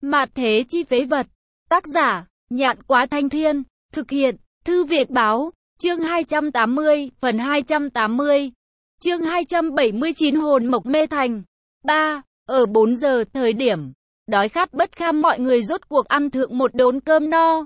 Mạt thế chi phế vật. Tác giả, Nhạn Quá Thanh Thiên. Thực hiện, Thư Việt Báo. Chương 280, phần 280. Chương 279 hồn mộc mê thành. 3. Ở 4 giờ thời điểm, đói khát bất kham mọi người rốt cuộc ăn thượng một đốn cơm no.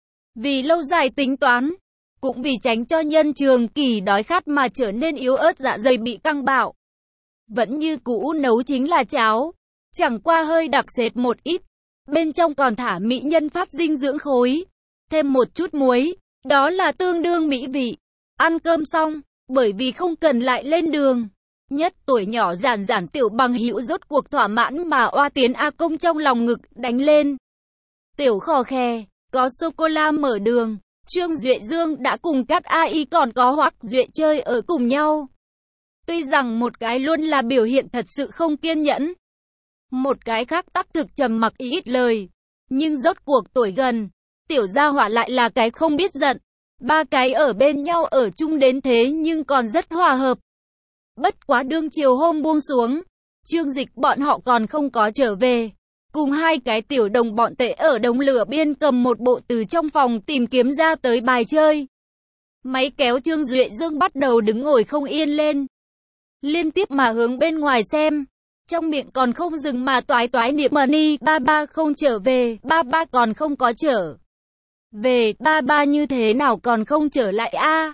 Vì lâu dài tính toán, cũng vì tránh cho nhân trường kỳ đói khát mà trở nên yếu ớt dạ dày bị căng bạo. Vẫn như cũ nấu chính là cháo, chẳng qua hơi đặc sệt một ít. Bên trong còn thả mỹ nhân phát dinh dưỡng khối, thêm một chút muối, đó là tương đương mỹ vị. Ăn cơm xong, bởi vì không cần lại lên đường. Nhất tuổi nhỏ giản giản tiểu bằng hữu rốt cuộc thỏa mãn mà oa tiến A Công trong lòng ngực đánh lên. Tiểu khò khè, có sô-cô-la mở đường, Trương Duệ Dương đã cùng Cát A-y còn có Hoắc Duệ chơi ở cùng nhau. Tuy rằng một cái luôn là biểu hiện thật sự không kiên nhẫn, một cái khác tác thực trầm mặc ít lời, nhưng rốt cuộc tuổi gần, tiểu gia hỏa lại là cái không biết giận. Ba cái ở bên nhau ở chung đến thế nhưng còn rất hòa hợp. Bất quá đương chiều hôm buông xuống, Trương Dịch bọn họ còn không có trở về. Cùng hai cái tiểu đồng bọn tệ ở đống lửa biên cầm một bộ từ trong phòng tìm kiếm ra tới bài chơi. Máy kéo Trương Duệ Dương bắt đầu đứng ngồi không yên lên. Liên tiếp mà hướng bên ngoài xem. Trong miệng còn không dừng mà toái toái niệm money, ba ba không trở về, ba ba còn không có trở về, ba ba như thế nào còn không trở lại a?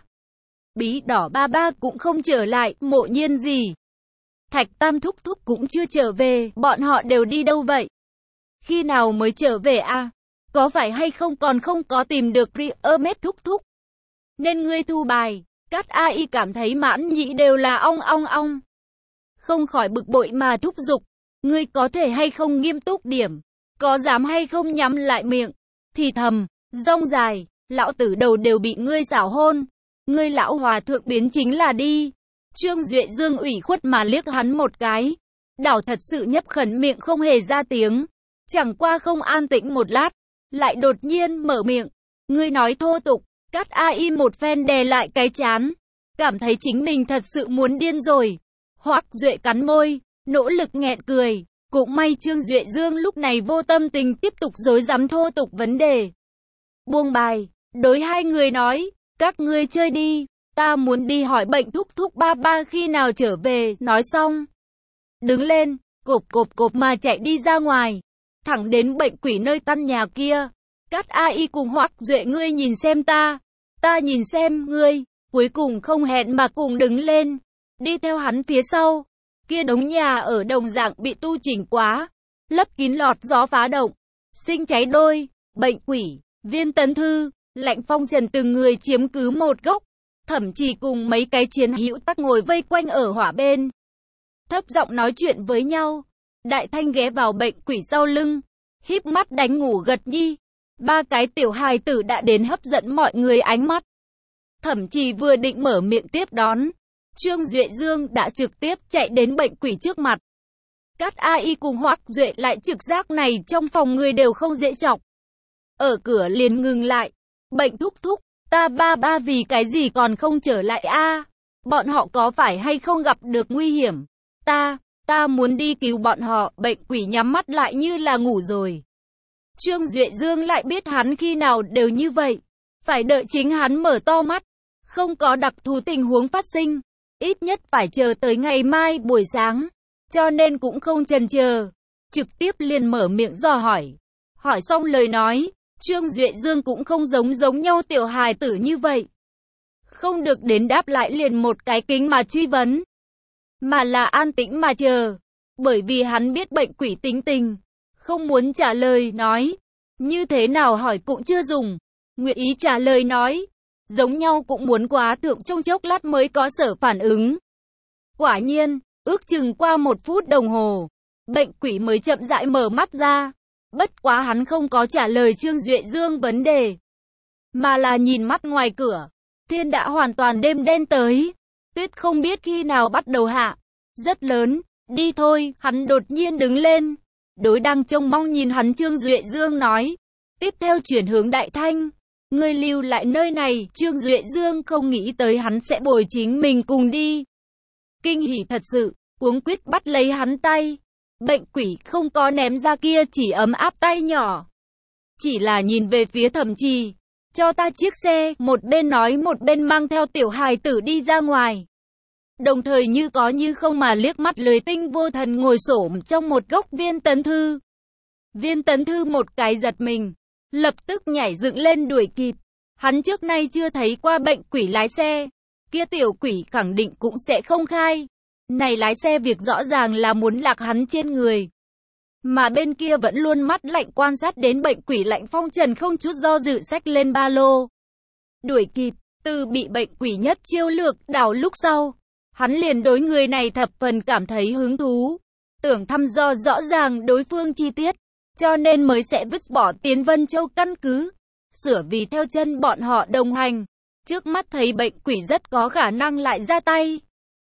Bí đỏ ba ba cũng không trở lại, Mộ Nhiên gì? Thạch Tam thúc thúc cũng chưa trở về, bọn họ đều đi đâu vậy? Khi nào mới trở về a? Có phải hay không còn không có tìm được Hermes thúc thúc? Nên ngươi thu bài, Cát A-y cảm thấy mãn nhĩ đều là ong ong ong. Không khỏi bực bội mà thúc giục, ngươi có thể hay không nghiêm túc điểm, có dám hay không nhắm lại miệng, thì thầm, rông dài, lão tử đầu đều bị ngươi xảo hôn, ngươi lão hòa thượng biến chính là đi. Trương Duệ Dương ủy khuất mà liếc hắn một cái, đảo thật sự nhấp khẩn miệng không hề ra tiếng, chẳng qua không an tĩnh một lát, lại đột nhiên mở miệng, ngươi nói thô tục. Cát A-y một phen đè lại cái chán, cảm thấy chính mình thật sự muốn điên rồi. Hoắc Duệ cắn môi, nỗ lực nghẹn cười. Cũng may Trương Duệ Dương lúc này vô tâm tình tiếp tục rối rắm thô tục vấn đề. Buông bài, đối hai người nói, các ngươi chơi đi, ta muốn đi hỏi bệnh thúc thúc ba ba khi nào trở về. Nói xong, đứng lên, cộp cộp cộp mà chạy đi ra ngoài, thẳng đến bệnh quỷ nơi căn nhà kia. Cát A-y cùng Hoắc Duệ, ngươi nhìn xem ta nhìn xem ngươi, cuối cùng không hẹn mà cùng đứng lên, đi theo hắn phía sau. Kia đống nhà ở đồng dạng bị tu chỉnh quá, lấp kín lọt gió phá động, sinh cháy đôi, bệnh quỷ, Viên Tấn Thư, Lạnh Phong Trần từng người chiếm cứ một góc, thậm chí cùng mấy cái chiến hữu tắc ngồi vây quanh ở hỏa bên, thấp giọng nói chuyện với nhau. Đại Thanh ghé vào bệnh quỷ sau lưng, híp mắt đánh ngủ gật nhi. Ba cái tiểu hài tử đã đến hấp dẫn mọi người ánh mắt. Thậm chí vừa định mở miệng tiếp đón, Trương Duệ Dương đã trực tiếp chạy đến bệnh quỷ trước mặt. Cát A-y cùng Hoắc Duệ lại trực giác này trong phòng người đều không dễ chọc. Ở cửa liền ngừng lại. Bệnh thúc thúc, ta ba ba vì cái gì còn không trở lại a? Bọn họ có phải hay không gặp được nguy hiểm? Ta muốn đi cứu bọn họ. Bệnh quỷ nhắm mắt lại như là ngủ rồi. Trương Duệ Dương lại biết hắn khi nào đều như vậy, phải đợi chính hắn mở to mắt, không có đặc thù tình huống phát sinh, ít nhất phải chờ tới ngày mai buổi sáng, cho nên cũng không chần chờ, trực tiếp liền mở miệng dò hỏi. Hỏi xong lời nói, Trương Duệ Dương cũng không giống nhau tiểu hài tử như vậy, không được đến đáp lại liền một cái kính mà truy vấn, mà là an tĩnh mà chờ, bởi vì hắn biết bệnh quỷ tính tình. Không muốn trả lời nói, như thế nào hỏi cũng chưa dùng. Nguyện ý trả lời nói, giống nhau cũng muốn quá thượng trong chốc lát mới có sở phản ứng. Quả nhiên, ước chừng qua 1 phút đồng hồ, bệnh quỷ mới chậm rãi mở mắt ra. Bất quá hắn không có trả lời Trương Duệ Dương vấn đề, mà là nhìn mắt ngoài cửa. Thiên đã hoàn toàn đêm đen tới, tuyết không biết khi nào bắt đầu hạ, rất lớn. Đi thôi, hắn đột nhiên đứng lên. Đối đang trông mong nhìn hắn Trương Duệ Dương nói, tiếp theo chuyển hướng Đại Thanh, ngươi lưu lại nơi này. Trương Duệ Dương không nghĩ tới hắn sẽ bồi chính mình cùng đi. Kinh hỉ thật sự, cuống quýt bắt lấy hắn tay, Bệnh quỷ không có ném ra kia chỉ ấm áp tay nhỏ. Chỉ là nhìn về phía Thẩm Trì. Cho ta chiếc xe, một bên nói một bên mang theo tiểu hài tử đi ra ngoài. Đồng thời như có như không mà liếc mắt lười tinh vô thần ngồi xổm trong một góc Viên Tấn Thư. Viên Tấn Thư một cái giật mình, lập tức nhảy dựng lên đuổi kịp. Hắn trước nay chưa thấy qua bệnh quỷ lái xe. Kia tiểu quỷ khẳng định cũng sẽ không khai. Này lái xe việc rõ ràng là muốn lạc hắn trên người. Mà bên kia vẫn luôn mắt lạnh quan sát đến bệnh quỷ Lạnh Phong Trần không chút do dự xách lên ba lô. Đuổi kịp, từ bị bệnh quỷ nhất chiêu lược đảo lúc sau. Hắn liền đối người này thập phần cảm thấy hứng thú. Tưởng thăm dò rõ ràng đối phương chi tiết. Cho nên mới sẽ vứt bỏ Tiến Vân Châu căn cứ. Sửa vì theo chân bọn họ đồng hành. Trước mắt thấy bệnh quỷ rất có khả năng lại ra tay.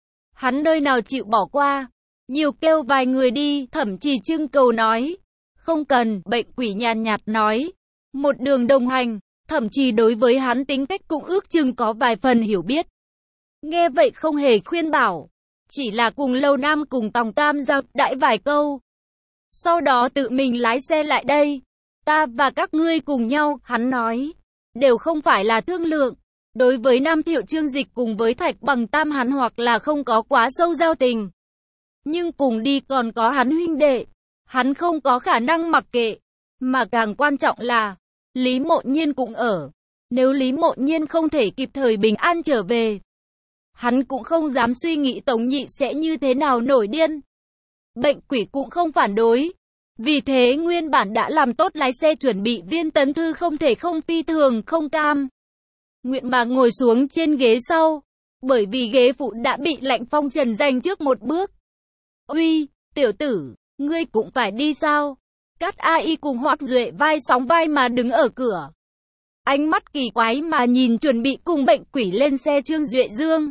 Hắn nơi nào chịu bỏ qua. Nhiều kêu vài người đi, Thẩm Trì trưng cầu nói. Không cần, bệnh quỷ nhàn nhạt nói. Một đường đồng hành, Thẩm Trì đối với hắn tính cách cũng ước chừng có vài phần hiểu biết. Nghe vậy không hề khuyên bảo. Chỉ là cùng Lầu Nam cùng Tòng Tam giao đãi vài câu. Sau đó tự mình lái xe lại đây. Ta và các ngươi cùng nhau, hắn nói. Đều không phải là thương lượng. Đối với Nam Thiệu Trương Dịch cùng với Thạch Bằng Tam hắn hoặc là không có quá sâu giao tình. Nhưng cùng đi còn có hắn huynh đệ. Hắn không có khả năng mặc kệ. Mà càng quan trọng là, Lý Mộ Nhiên cũng ở. Nếu Lý Mộ Nhiên không thể kịp thời bình an trở về, hắn cũng không dám suy nghĩ Tống Nhị sẽ như thế nào nổi điên. Bệnh quỷ cũng không phản đối. Vì thế nguyên bản đã làm tốt lái xe chuẩn bị Viên Tấn Thư không thể không phi thường không cam nguyện mà ngồi xuống trên ghế sau. Bởi vì ghế phụ đã bị Lạnh Phong Trần giành trước một bước. Uy, tiểu tử, ngươi cũng phải đi sao? Cát A.I cùng Hoắc Duệ vai sóng vai mà đứng ở cửa. Ánh mắt kỳ quái mà nhìn chuẩn bị cùng bệnh quỷ lên xe Trương Duệ Dương.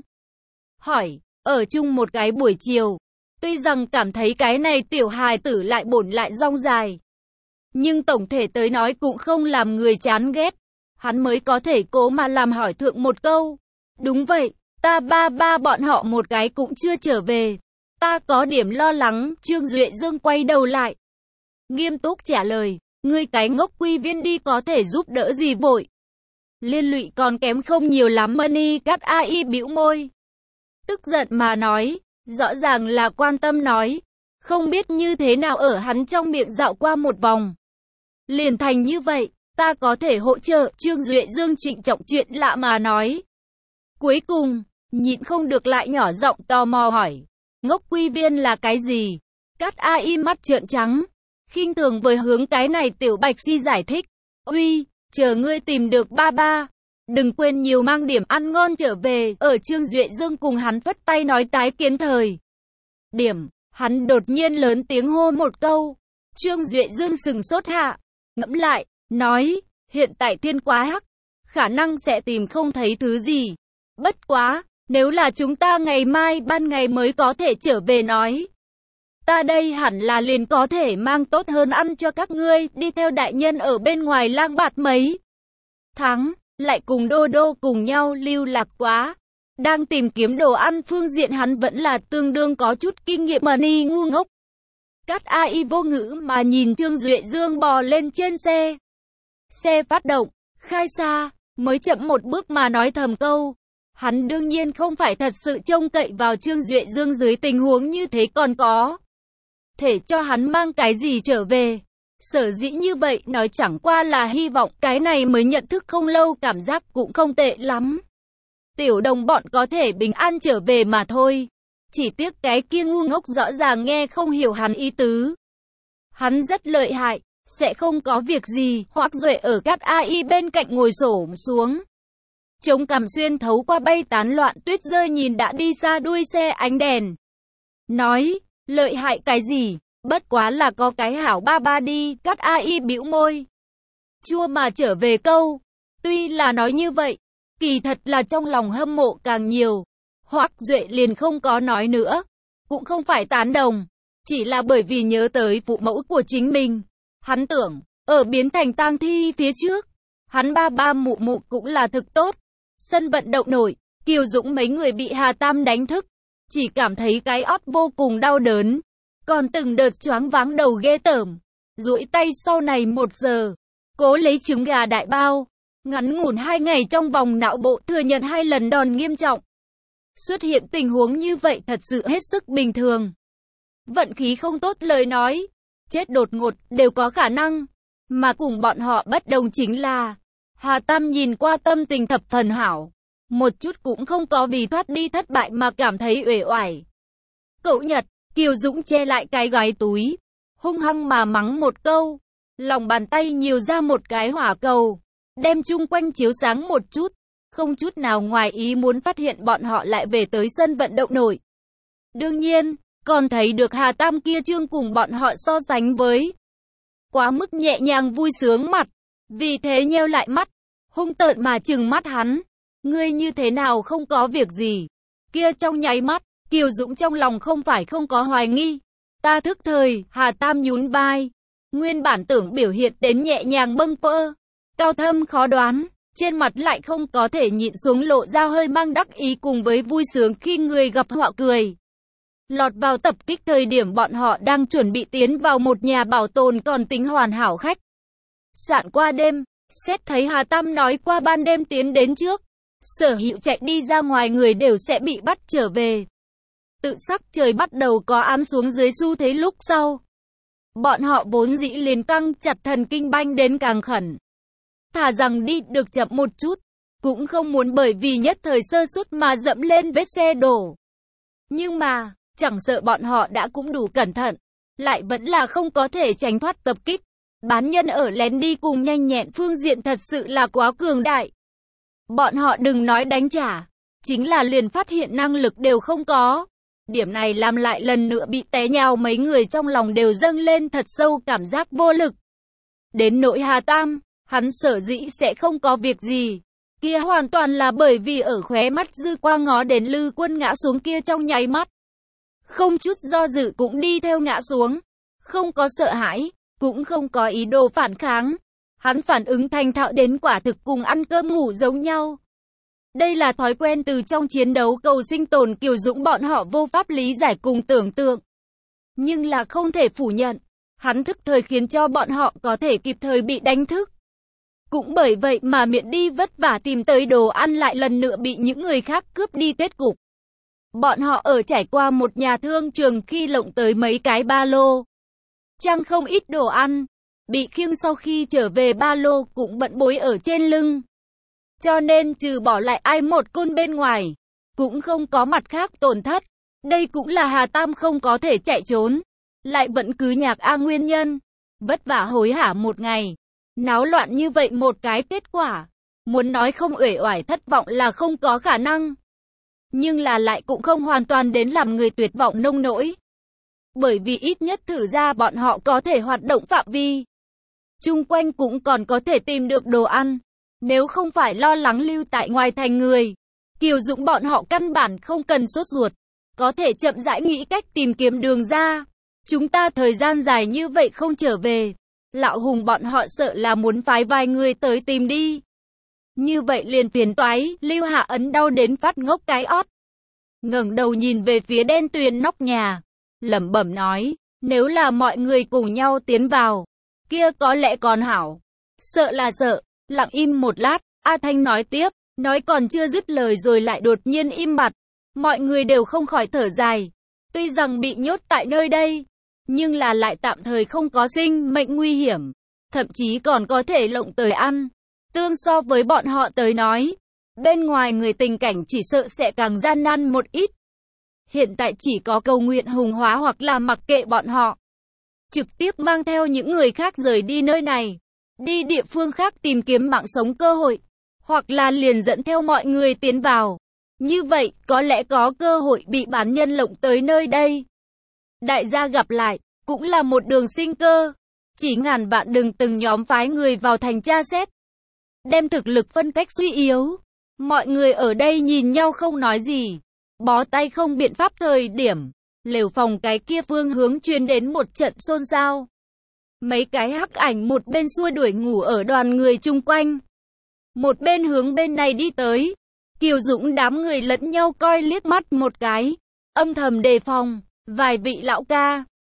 Hỏi, ở chung một cái buổi chiều. Tuy rằng cảm thấy cái này tiểu hài tử lại bổn lại rong dài. Nhưng tổng thể tới nói cũng không làm người chán ghét. Hắn mới có thể cố mà làm hỏi thượng một câu. Đúng vậy, ta ba bọn họ một cái cũng chưa trở về. Ta có điểm lo lắng, Trương Duệ Dương quay đầu lại. Nghiêm túc trả lời, ngươi cái ngốc Quy Viên đi có thể giúp đỡ gì vội. Liên lụy còn kém không nhiều lắm Money. Cát A.I bĩu môi. Tức giận mà nói, rõ ràng là quan tâm nói. Không biết như thế nào ở hắn trong miệng dạo qua một vòng. Liền thành như vậy, ta có thể hỗ trợ, Trương Duệ Dương trịnh trọng chuyện lạ mà nói. Cuối cùng, nhịn không được lại nhỏ giọng tò mò hỏi. Ngốc Quy Viên là cái gì? Cát A.I mắt trợn trắng. Khinh thường với hướng cái này tiểu bạch si giải thích. Uy, chờ ngươi tìm được ba. Đừng quên nhiều mang điểm ăn ngon trở về. Ở Trương Duệ Dương cùng hắn phất tay nói tái kiến thời điểm, hắn đột nhiên lớn tiếng hô một câu. Trương Duệ Dương sừng sốt hạ, ngẫm lại, nói, hiện tại thiên quá hắc, khả năng sẽ tìm không thấy thứ gì. Bất quá, nếu là chúng ta ngày mai ban ngày mới có thể trở về nói. Ta đây hẳn là liền có thể mang tốt hơn ăn cho các ngươi, đi theo đại nhân ở bên ngoài lang bạt mấy tháng, lại cùng Đô Đô cùng nhau lưu lạc quá. Đang tìm kiếm đồ ăn phương diện hắn vẫn là tương đương có chút kinh nghiệm Money ngu ngốc. Cát A.I vô ngữ mà nhìn Trương Duệ Dương bò lên trên xe. Xe phát động, khai xa, mới chậm một bước mà nói thầm câu. Hắn đương nhiên không phải thật sự trông cậy vào Trương Duệ Dương dưới tình huống như thế còn có thể cho hắn mang cái gì trở về. Sở dĩ như vậy nói chẳng qua là hy vọng cái này mới nhận thức không lâu cảm giác cũng không tệ lắm. Tiểu đồng bọn có thể bình an trở về mà thôi. Chỉ tiếc cái kia ngu ngốc rõ ràng nghe không hiểu hắn ý tứ. Hắn rất lợi hại, sẽ không có việc gì. Hoắc Duệ ở Cát A.I bên cạnh ngồi xổm xuống. Chống cằm xuyên thấu qua bay tán loạn tuyết rơi nhìn đã đi xa đuôi xe ánh đèn. Nói, lợi hại cái gì, bất quá là có cái hảo ba đi. Cát A.I bĩu môi. Chua mà trở về câu. Tuy là nói như vậy, kỳ thật là trong lòng hâm mộ càng nhiều. Hoắc Duệ liền không có nói nữa. Cũng không phải tán đồng. Chỉ là bởi vì nhớ tới phụ mẫu của chính mình. Hắn tưởng, ở biến thành tang thi phía trước, hắn ba mụ cũng là thực tốt. Sân vận động nổi, Kiều Dũng mấy người bị Hà Tam đánh thức. Chỉ cảm thấy cái ót vô cùng đau đớn. còn từng đợt choáng váng đầu ghê tởm. Duỗi tay sau này 1 giờ, cố lấy trứng gà đại bao. Ngắn ngủn 2 ngày trong vòng não bộ thừa nhận 2 lần đòn nghiêm trọng. Xuất hiện tình huống như vậy thật sự hết sức bình thường. Vận khí không tốt lời nói, chết đột ngột đều có khả năng. Mà cùng bọn họ bất đồng chính là, Hà Tam nhìn qua tâm tình thập phần hảo. Một chút cũng không có vì thoát đi thất bại mà cảm thấy uể oải. Cậu Nhật, Kiều Dũng che lại cái gói túi, hung hăng mà mắng một câu. Lòng bàn tay nhiều ra một cái hỏa cầu, đem chung quanh chiếu sáng một chút. Không chút nào ngoài ý muốn phát hiện bọn họ lại về tới sân vận động nội. Đương nhiên, còn thấy được Hà Tam kia trương cùng bọn họ so sánh với quá mức nhẹ nhàng vui sướng mặt. Vì thế nheo lại mắt, hung tợn mà trừng mắt hắn. Ngươi như thế nào không có việc gì? Kia trong nháy mắt, Kiều Dũng trong lòng không phải không có hoài nghi. Ta thức thời, Hà Tam nhún vai. Nguyên bản tưởng biểu hiện đến nhẹ nhàng bâng quơ, cao thâm khó đoán, trên mặt lại không có thể nhịn xuống lộ ra hơi mang đắc ý cùng với vui sướng khi người gặp họ cười. Lọt vào tập kích thời điểm bọn họ đang chuẩn bị tiến vào một nhà bảo tồn còn tính hoàn hảo khách sạn qua đêm, xét thấy Hà Tam nói qua ban đêm tiến đến trước, sở hữu chạy đi ra ngoài người đều sẽ bị bắt trở về. Tự sắc trời bắt đầu có ám xuống dưới xu thế lúc sau. Bọn họ vốn dĩ liền căng chặt thần kinh banh đến càng khẩn. Thà rằng đi được chậm một chút, cũng không muốn bởi vì nhất thời sơ suất mà dẫm lên vết xe đổ. Nhưng mà, chẳng sợ bọn họ đã cũng đủ cẩn thận, lại vẫn là không có thể tránh thoát tập kích. Bán nhân ở lén đi cùng nhanh nhẹn phương diện thật sự là quá cường đại. Bọn họ đừng nói đánh trả, chính là liền phát hiện năng lực đều không có. Điểm này làm lại lần nữa bị té nhào mấy người trong lòng đều dâng lên thật sâu cảm giác vô lực. Đến nỗi Hà Tam, hắn sở dĩ sẽ không có việc gì. Kia hoàn toàn là bởi vì ở khóe mắt dư quang ngó đến Lư Quân ngã xuống kia trong nháy mắt. Không chút do dự cũng đi theo ngã xuống. Không có sợ hãi, cũng không có ý đồ phản kháng. Hắn phản ứng thành thạo đến quả thực cùng ăn cơm ngủ giống nhau. Đây là thói quen từ trong chiến đấu cầu sinh tồn Kiều Dũng bọn họ vô pháp lý giải cùng tưởng tượng. Nhưng là không thể phủ nhận, hắn thức thời khiến cho bọn họ có thể kịp thời bị đánh thức. Cũng bởi vậy mà miệng đi vất vả tìm tới đồ ăn lại lần nữa bị những người khác cướp đi kết cục. Bọn họ ở trải qua một nhà thương trường khi lộng tới mấy cái ba lô. Chẳng không ít đồ ăn, bị khiêng sau khi trở về ba lô cũng bận bối ở trên lưng. Cho nên trừ bỏ lại ai một côn bên ngoài, cũng không có mặt khác tổn thất. Đây cũng là Hà Tam không có thể chạy trốn, lại vẫn cứ nhạc nguyên nhân. Vất vả hối hả một ngày, náo loạn như vậy một cái kết quả. Muốn nói không uể oải thất vọng là không có khả năng. Nhưng là lại cũng không hoàn toàn đến làm người tuyệt vọng nông nỗi. Bởi vì ít nhất thử ra bọn họ có thể hoạt động phạm vi. Chung quanh cũng còn có thể tìm được đồ ăn. Nếu không phải lo lắng lưu tại ngoài thành người, Kiều Dũng bọn họ căn bản không cần sốt ruột. Có thể chậm rãi nghĩ cách tìm kiếm đường ra. Chúng ta thời gian dài như vậy không trở về. Lão Hùng bọn họ sợ là muốn phái vài người tới tìm đi. Như vậy liền phiền toái, Lưu Hạ Ấn đau đến phát ngốc cái ót. Ngẩng đầu nhìn về phía đen tuyền nóc nhà, lẩm bẩm nói, nếu là mọi người cùng nhau tiến vào, kia có lẽ còn hảo. Sợ là sợ, lặng im một lát, A Thanh nói tiếp, nói còn chưa dứt lời rồi lại đột nhiên im bặt. Mọi người đều không khỏi thở dài. Tuy rằng bị nhốt tại nơi đây, nhưng là lại tạm thời không có sinh mệnh nguy hiểm, thậm chí còn có thể lộng tới ăn. Tương so với bọn họ tới nói, bên ngoài người tình cảnh chỉ sợ sẽ càng gian nan một ít. Hiện tại chỉ có cầu nguyện hùng hóa hoặc là mặc kệ bọn họ. Trực tiếp mang theo những người khác rời đi nơi này, đi địa phương khác tìm kiếm mạng sống cơ hội, hoặc là liền dẫn theo mọi người tiến vào. Như vậy, có lẽ có cơ hội bị bán nhân lộng tới nơi đây. Đại gia gặp lại, cũng là một đường sinh cơ. Chỉ ngàn vạn đừng từng nhóm phái người vào thành tra xét. Đem thực lực phân cách suy yếu. Mọi người ở đây nhìn nhau không nói gì. Bó tay không biện pháp thời điểm. Lều phòng cái kia phương hướng truyền đến một trận xôn xao. Mấy cái hắc ảnh một bên xua đuổi ngủ ở đoàn người chung quanh. Một bên hướng bên này đi tới. Kiều Dũng đám người lẫn nhau coi liếc mắt một cái. Âm thầm đề phòng. Vài vị lão ca,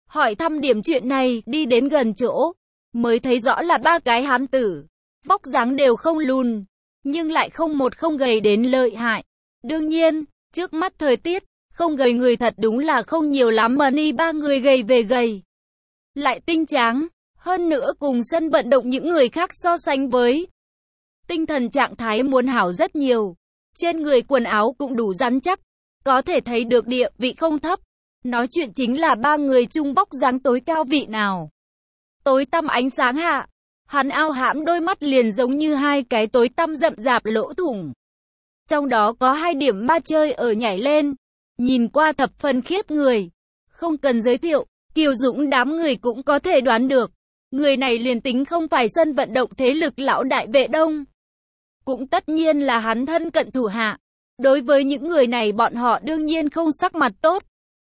hỏi thăm điểm chuyện này, đi đến gần chỗ, mới thấy rõ là ba cái hán tử, vóc dáng đều không lùn, nhưng lại không một không gầy đến lợi hại. Đương nhiên, trước mắt thời tiết, không gầy người thật đúng là không nhiều lắm mà ni ba người gầy về gầy, lại tinh tráng, hơn nữa cùng sân vận động những người khác so sánh với. Tinh thần trạng thái muốn hảo rất nhiều, trên người quần áo cũng đủ rắn chắc, có thể thấy được địa vị không thấp. Nói chuyện chính là ba người chung vóc dáng tối cao vị nào. Tối tăm ánh sáng hạ, hắn ao hãm đôi mắt liền giống như hai cái tối tăm rậm rạp lỗ thủng. Trong đó có hai điểm ma chơi ở nhảy lên, nhìn qua thập phần khiếp người. Không cần giới thiệu, Kiều Dũng đám người cũng có thể đoán được. Người này liền tính không phải sân vận động thế lực lão đại Vệ Đông, cũng tất nhiên là hắn thân cận thủ hạ. Đối với những người này bọn họ đương nhiên không sắc mặt tốt.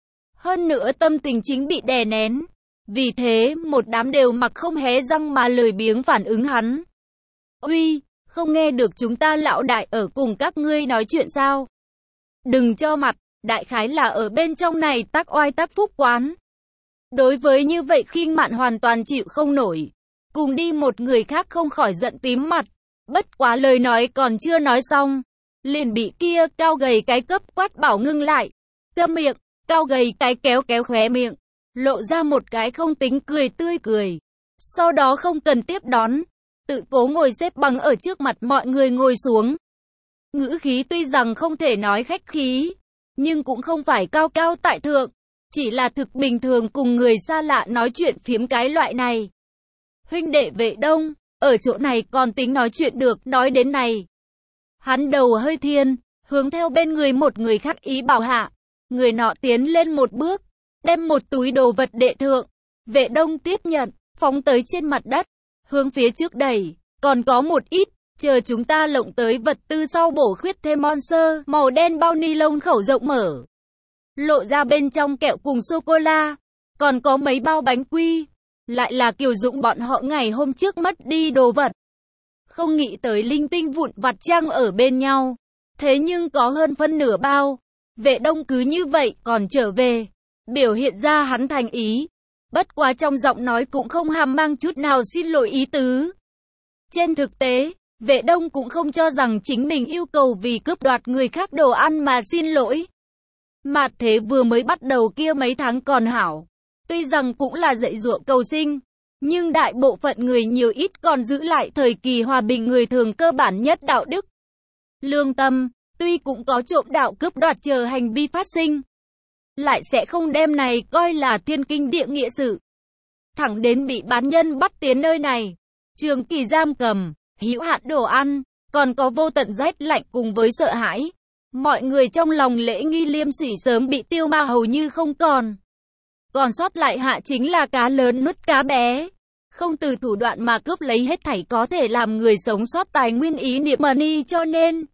Hơn nữa tâm tình chính bị đè nén. Vì thế, một đám đều mặc không hé răng mà lười biếng phản ứng hắn. Uy, không nghe được chúng ta lão đại ở cùng các ngươi nói chuyện sao? Đừng cho mặt, đại khái là ở bên trong này tác oai tác phúc quán. Đối với như vậy khinh mạn hoàn toàn chịu không nổi. Cùng đi một người khác không khỏi giận tím mặt. Bất quá lời nói còn chưa nói xong, liền bị kia cao gầy cái cấp quát bảo ngưng lại. Câm miệng, cao gầy cái kéo kéo khóe miệng, lộ ra một cái không tính cười tươi cười. Sau đó không cần tiếp đón, tự cố ngồi xếp bằng ở trước mặt mọi người ngồi xuống. Ngữ khí tuy rằng không thể nói khách khí, nhưng cũng không phải cao cao tại thượng, chỉ là thực bình thường cùng người xa lạ nói chuyện phiếm cái loại này. Huynh đệ Vệ Đông, ở chỗ này còn tính nói chuyện được, nói đến này. Hắn đầu hơi thiên, hướng theo bên người một người khác ý bảo hạ. Người nọ tiến lên một bước, đem một túi đồ vật đệ thượng. Vệ Đông tiếp nhận, phóng tới trên mặt đất, hướng phía trước đẩy. Còn có một ít, chờ chúng ta lộng tới vật tư sau bổ khuyết thêm monster. Màu đen bao ni lông khẩu rộng mở, lộ ra bên trong kẹo cùng sô-cô-la. Còn có mấy bao bánh quy. Lại là Kiều Dũng bọn họ ngày hôm trước mất đi đồ vật. Không nghĩ tới linh tinh vụn vặt trang ở bên nhau. Thế nhưng có hơn phân nửa bao. Vệ Đông cứ như vậy còn trở về, biểu hiện ra hắn thành ý. Bất quá trong giọng nói cũng không hàm mang chút nào xin lỗi ý tứ. Trên thực tế, Vệ Đông cũng không cho rằng chính mình yêu cầu vì cướp đoạt người khác đồ ăn mà xin lỗi. Mạt thế vừa mới bắt đầu kia mấy tháng còn hảo. Tuy rằng cũng là dạy dụa cầu sinh, nhưng đại bộ phận người nhiều ít còn giữ lại thời kỳ hòa bình người thường cơ bản nhất đạo đức. Lương tâm, tuy cũng có trộm đạo cướp đoạt chờ hành vi phát sinh, lại sẽ không đem này coi là thiên kinh địa nghĩa sự. Thẳng đến bị bán nhân bắt tiến nơi này, trường kỳ giam cầm, hữu hạn đồ ăn, còn có vô tận rét lạnh cùng với sợ hãi. Mọi người trong lòng lễ nghi liêm sỉ sớm bị tiêu ma hầu như không còn. Còn sót lại hạ chính là cá lớn nuốt cá bé. Không từ thủ đoạn mà cướp lấy hết thảy có thể làm người sống sót tài nguyên ý niệm money cho nên.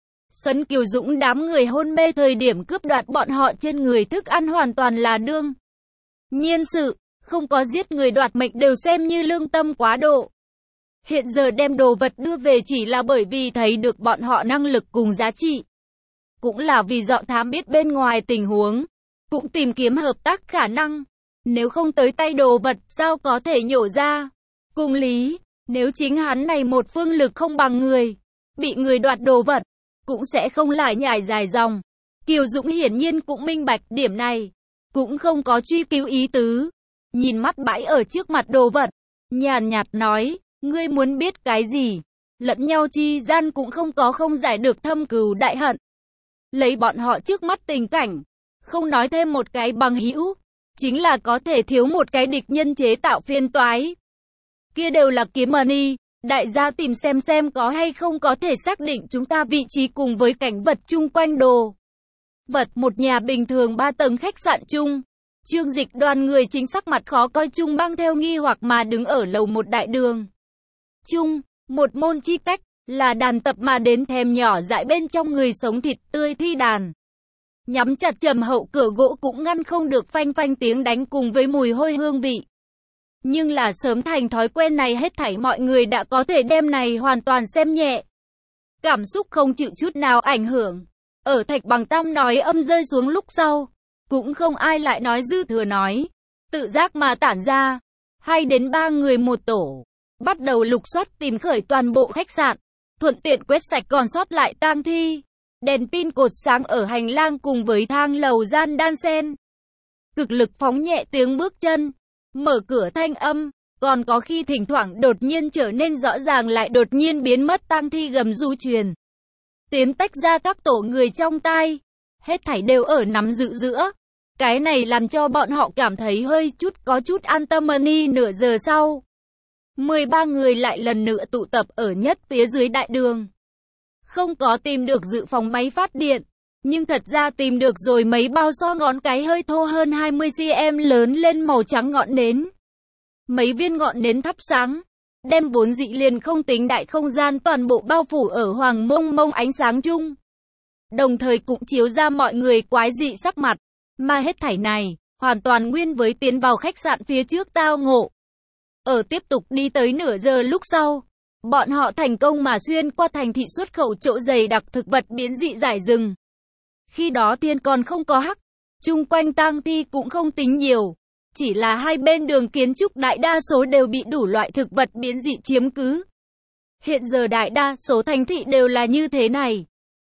Sấn Kiều Dũng đám người hôn mê thời điểm cướp đoạt bọn họ trên người thức ăn hoàn toàn là đương nhiên sự, không có giết người đoạt mệnh đều xem như lương tâm quá độ. Hiện giờ đem đồ vật đưa về chỉ là bởi vì thấy được bọn họ năng lực cùng giá trị. Cũng là vì dọ thám biết bên ngoài tình huống, cũng tìm kiếm hợp tác khả năng. Nếu không tới tay đồ vật sao có thể nhổ ra. Cùng lý, nếu chính hắn này một phương lực không bằng người, bị người đoạt đồ vật, cũng sẽ không lại nhải dài dòng. Kiều Dũng hiển nhiên cũng minh bạch điểm này, cũng không có truy cứu ý tứ. Nhìn mắt bãi ở trước mặt đồ vật, nhàn nhạt nói, ngươi muốn biết cái gì? Lẫn nhau chi gian cũng không có không giải được thâm cừu đại hận. Lấy bọn họ trước mắt tình cảnh, không nói thêm một cái bằng hữu, chính là có thể thiếu một cái địch nhân chế tạo phiên toái. Kia đều là kiếm money, đại gia tìm xem có hay không có thể xác định chúng ta vị trí cùng với cảnh vật chung quanh đồ vật một nhà bình thường 3 tầng khách sạn chung. Trương Dịch đoàn người chính sắc mặt khó coi chung băng theo nghi hoặc mà đứng ở lầu một đại đường. Chung, một môn chi cách, là đàn tập mà đến thèm nhỏ dại bên trong người sống thịt tươi thi đàn. Nhắm chặt trầm hậu cửa gỗ cũng ngăn không được phanh phanh tiếng đánh cùng với mùi hôi hương vị. Nhưng là sớm thành thói quen này hết thảy mọi người đã có thể đem này hoàn toàn xem nhẹ. Cảm xúc không chịu chút nào ảnh hưởng. Ở Thạch Bằng Tam nói âm rơi xuống lúc sau, cũng không ai lại nói dư thừa nói. tự giác mà tản ra. 2 đến 3 người một tổ, bắt đầu lục soát tìm khởi toàn bộ khách sạn, thuận tiện quét sạch còn sót lại tang thi. Đèn pin cột sáng ở hành lang cùng với thang lầu gian đan xen. Cực lực phóng nhẹ tiếng bước chân, mở cửa thanh âm, còn có khi thỉnh thoảng đột nhiên trở nên rõ ràng lại đột nhiên biến mất tang thi gầm rú truyền. Tiến tách ra các tổ người trong tai, hết thảy đều ở nắm giữ giữa. Cái này làm cho bọn họ cảm thấy có chút an tâm. Nửa giờ sau, 13 người lại lần nữa tụ tập ở nhất phía dưới đại đường. Không có tìm được dự phòng máy phát điện, nhưng thật ra tìm được rồi mấy bao so ngón cái hơi thô hơn 20 cm lớn lên màu trắng ngọn nến. Mấy viên ngọn nến thắp sáng, đem vốn dị liền không tính đại không gian toàn bộ bao phủ ở hoàng mông mông ánh sáng chung. Đồng thời cũng chiếu ra mọi người quái dị sắc mặt, mà hết thảy này, hoàn toàn nguyên với tiến vào khách sạn phía trước tao ngộ. Ở tiếp tục đi tới nửa giờ lúc sau, bọn họ thành công mà xuyên qua thành thị xuất khẩu chỗ dày đặc thực vật biến dị giải rừng. Khi đó thiên còn không có hắc, chung quanh tang thi cũng không tính nhiều, chỉ là hai bên đường kiến trúc đại đa số đều bị đủ loại thực vật biến dị chiếm cứ. Hiện giờ đại đa số thành thị đều là như thế này.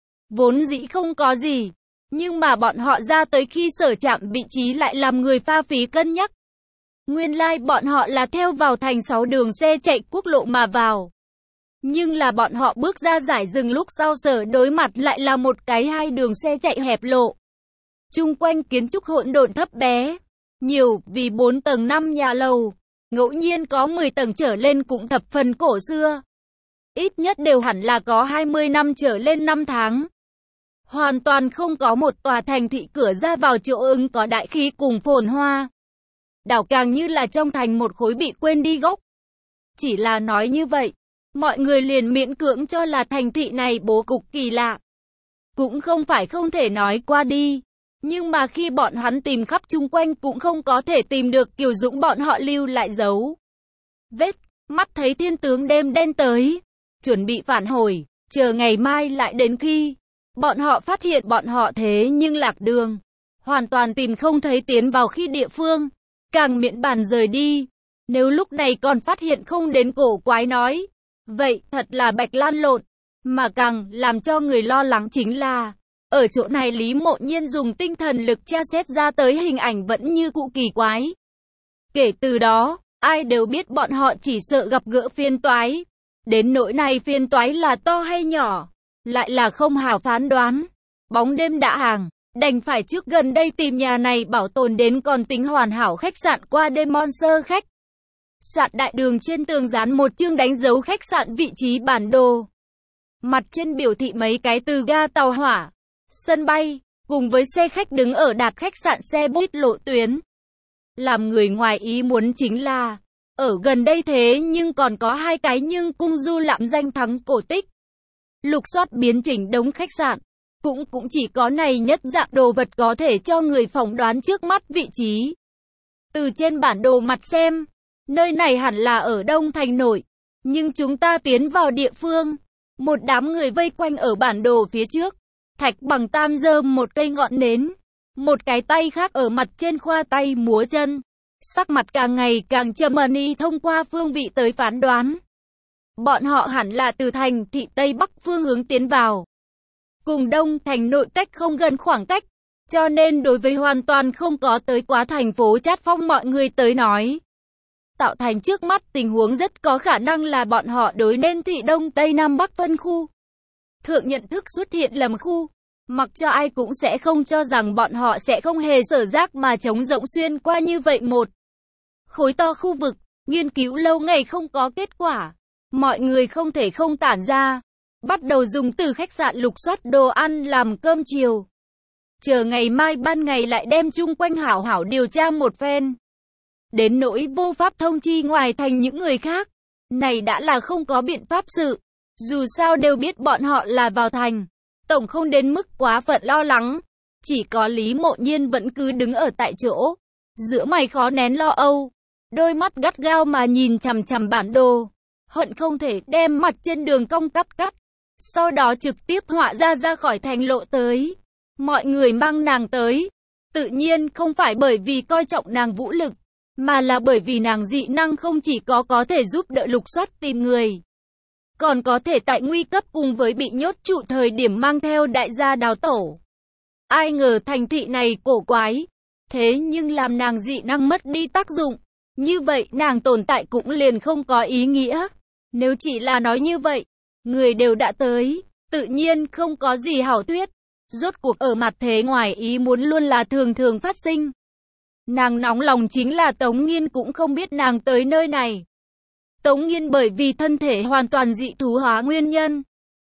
Vốn dĩ không có gì, nhưng mà bọn họ ra tới khi sở chạm vị trí lại làm người pha phí cân nhắc. Nguyên lai bọn họ là theo vào thành 6 đường xe chạy quốc lộ mà vào. Nhưng là bọn họ bước ra giải rừng lúc sau sở đối mặt lại là một cái 2 đường xe chạy hẹp lộ. Chung quanh kiến trúc hỗn độn thấp bé, nhiều vì 4 tầng 5 nhà lầu, ngẫu nhiên có 10 tầng trở lên cũng thập phần cổ xưa. Ít nhất đều hẳn là có 20 năm trở lên 5 tháng. Hoàn toàn không có một tòa thành thị cửa ra vào chỗ ứng có đại khí cùng phồn hoa. Đảo càng như là trong thành một khối bị quên đi gốc. Chỉ là nói như vậy, mọi người liền miễn cưỡng cho là thành thị này bố cục kỳ lạ. Cũng không phải không thể nói qua đi. Nhưng mà khi bọn hắn tìm khắp chung quanh cũng không có thể tìm được Kiều Dũng bọn họ lưu lại dấu vết. Mắt thấy thiên tướng đêm đen tới, chuẩn bị phản hồi, chờ ngày mai lại đến khi bọn họ phát hiện bọn họ thế nhưng lạc đường, hoàn toàn tìm không thấy tiến vào khi địa phương, càng miễn bàn rời đi. Nếu lúc này còn phát hiện không đến cổ quái nói, vậy thật là bạch lan lộn. Mà càng làm cho người lo lắng chính là, ở chỗ này Lý Mộ Nhiên dùng tinh thần lực tra xét ra tới hình ảnh vẫn như cũ kỳ quái. Kể từ đó, ai đều biết bọn họ chỉ sợ gặp gỡ phiền toái. Đến nỗi này phiền toái là to hay nhỏ, lại là không hảo phán đoán. Bóng đêm đã hàng, đành phải trước gần đây tìm nhà này bảo tồn đến còn tính hoàn hảo khách sạn qua đêm Monster khách. Sạn đại đường trên tường dán một chương đánh dấu khách sạn vị trí bản đồ. Mặt trên biểu thị mấy cái từ ga tàu hỏa, sân bay, cùng với xe khách đứng ở đạt khách sạn xe buýt lộ tuyến. Làm người ngoài ý muốn chính là, ở gần đây thế nhưng còn có 2 cái nhưng cung du lạm danh thắng cổ tích. Lục soát biến chỉnh đống khách sạn, cũng chỉ có này nhất dạng đồ vật có thể cho người phỏng đoán trước mắt vị trí. Từ trên bản đồ mặt xem, nơi này hẳn là ở Đông Thành nội, nhưng chúng ta tiến vào địa phương, một đám người vây quanh ở bản đồ phía trước. Thạch Bằng Tam giơ một cây ngọn nến, một cái tay khác ở mặt trên khoa tay múa chân, sắc mặt càng ngày càng trầm ẩn. Thông qua phương vị tới phán đoán, bọn họ hẳn là từ thành thị Tây Bắc phương hướng tiến vào, cùng Đông Thành nội cách không gần khoảng cách, cho nên đối với hoàn toàn không có tới quá thành phố Chát Phong mọi người tới nói, tạo thành trước mắt tình huống rất có khả năng là bọn họ đối nên thị Đông Tây Nam Bắc phân khu. Thượng nhận thức xuất hiện lầm khu, mặc cho ai cũng sẽ không cho rằng bọn họ sẽ không hề sở giác mà trống rỗng xuyên qua như vậy một khối to khu vực, nghiên cứu lâu ngày không có kết quả. Mọi người không thể không tản ra, bắt đầu dùng từ khách sạn lục soát đồ ăn làm cơm chiều. Chờ ngày mai ban ngày lại đem chung quanh hảo hảo điều tra một phen. Đến nỗi vô pháp thông chi ngoài thành những người khác, này đã là không có biện pháp sự. Dù sao đều biết bọn họ là vào thành, tổng không đến mức quá phận lo lắng. Chỉ có Lý Mộ Nhiên vẫn cứ đứng ở tại chỗ, giữa mày khó nén lo âu, đôi mắt gắt gao mà nhìn chằm chằm bản đồ, hận không thể đem mặt trên đường cong cắt, sau đó trực tiếp họa ra khỏi thành lộ tới. Mọi người mang nàng tới, tự nhiên không phải bởi vì coi trọng nàng vũ lực, mà là bởi vì nàng dị năng không chỉ có thể giúp đỡ lục soát tìm người, còn có thể tại nguy cấp cùng với bị nhốt trụ thời điểm mang theo đại gia đào tẩu. Ai ngờ thành thị này cổ quái, thế nhưng làm nàng dị năng mất đi tác dụng, như vậy nàng tồn tại cũng liền không có ý nghĩa. Nếu chỉ là nói như vậy, người đều đã tới, tự nhiên không có gì hảo thuyết. Rốt cuộc ở mặt thế ngoài ý muốn luôn là thường thường phát sinh. Nàng nóng lòng chính là Tống Nghiên cũng không biết nàng tới nơi này. Tống Nghiên bởi vì thân thể hoàn toàn dị thú hóa nguyên nhân,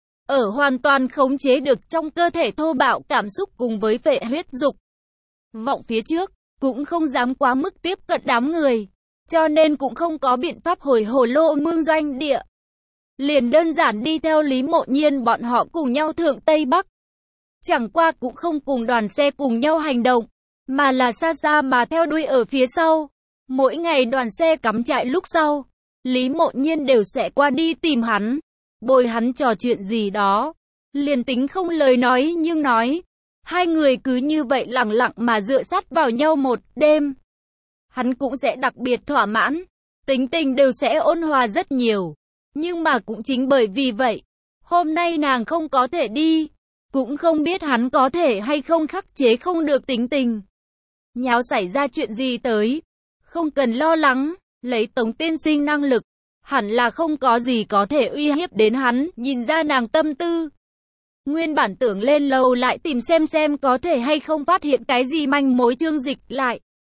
ở hoàn toàn khống chế được trong cơ thể thô bạo cảm xúc cùng với phệ huyết dục vọng phía trước, cũng không dám quá mức tiếp cận đám người, cho nên cũng không có biện pháp hồi Hồ Lô Mương doanh địa. Liền đơn giản đi theo Lý Mộ Nhiên bọn họ cùng nhau thượng Tây Bắc. Chẳng qua cũng không cùng đoàn xe cùng nhau hành động, mà là xa xa mà theo đuôi ở phía sau. Mỗi ngày đoàn xe cắm trại lúc sau, Lý Mộ Nhiên đều sẽ qua đi tìm hắn, bồi hắn trò chuyện gì đó. Liền tính không lời nói nhưng nói, hai người cứ như vậy lặng lặng mà dựa sát vào nhau một đêm. Hắn cũng sẽ đặc biệt thỏa mãn, tính tình đều sẽ ôn hòa rất nhiều. Nhưng mà cũng chính bởi vì vậy, hôm nay nàng không có thể đi, cũng không biết hắn có thể hay không khắc chế không được tính tình. Nháo xảy ra chuyện gì tới, không cần lo lắng, lấy Tống tiên sinh năng lực, hẳn là không có gì có thể uy hiếp đến hắn, nhìn ra nàng tâm tư. Nguyên bản tưởng lên lầu lại tìm xem có thể hay không phát hiện cái gì manh mối. Chương Dịch lại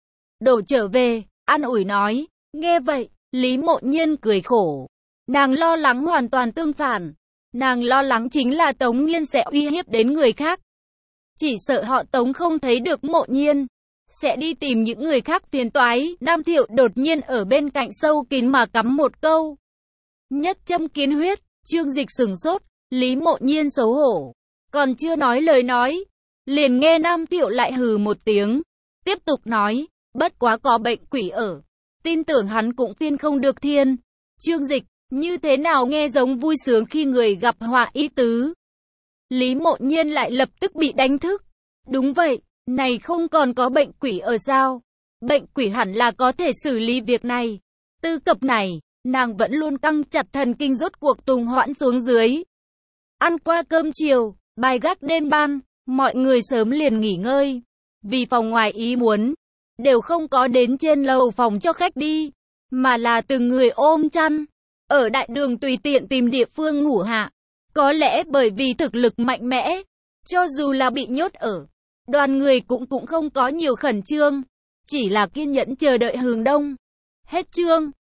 đổ trở về, an ủi nói, nghe vậy, Lý Mộ Nhiên cười khổ. Nàng lo lắng hoàn toàn tương phản, nàng lo lắng chính là Tống Nghiên sẽ uy hiếp đến người khác. Chỉ sợ họ Tống không thấy được Mộ Nhiên, sẽ đi tìm những người khác phiền toái. Nam Thiệu đột nhiên ở bên cạnh sâu kín mà cắm một câu. Nhất châm kiến huyết. Chương Dịch sửng sốt, Lý Mộ Nhiên xấu hổ, còn chưa nói lời nói, liền nghe Nam Thiệu lại hừ một tiếng, tiếp tục nói, bất quá có bệnh quỷ ở, tin tưởng hắn cũng phiên không được thiên. Chương Dịch, như thế nào nghe giống vui sướng khi người gặp họa ý tứ. Lý Mộ Nhiên lại lập tức bị đánh thức. Đúng vậy, này không còn có bệnh quỷ ở sao? Bệnh quỷ hẳn là có thể xử lý việc này. Tư cập này, nàng vẫn luôn căng chặt thần kinh rốt cuộc tùng hoãn xuống dưới. Ăn qua cơm chiều, bài gác đêm ban, mọi người sớm liền nghỉ ngơi. Vì phòng ngoài ý muốn, đều không có đến trên lầu phòng cho khách đi, mà là từng người ôm chăn, ở đại đường tùy tiện tìm địa phương ngủ hạ. Có lẽ bởi vì thực lực mạnh mẽ, cho dù là bị nhốt ở, đoàn người cũng không có nhiều khẩn trương, chỉ là kiên nhẫn chờ đợi hừng đông. Hết chương.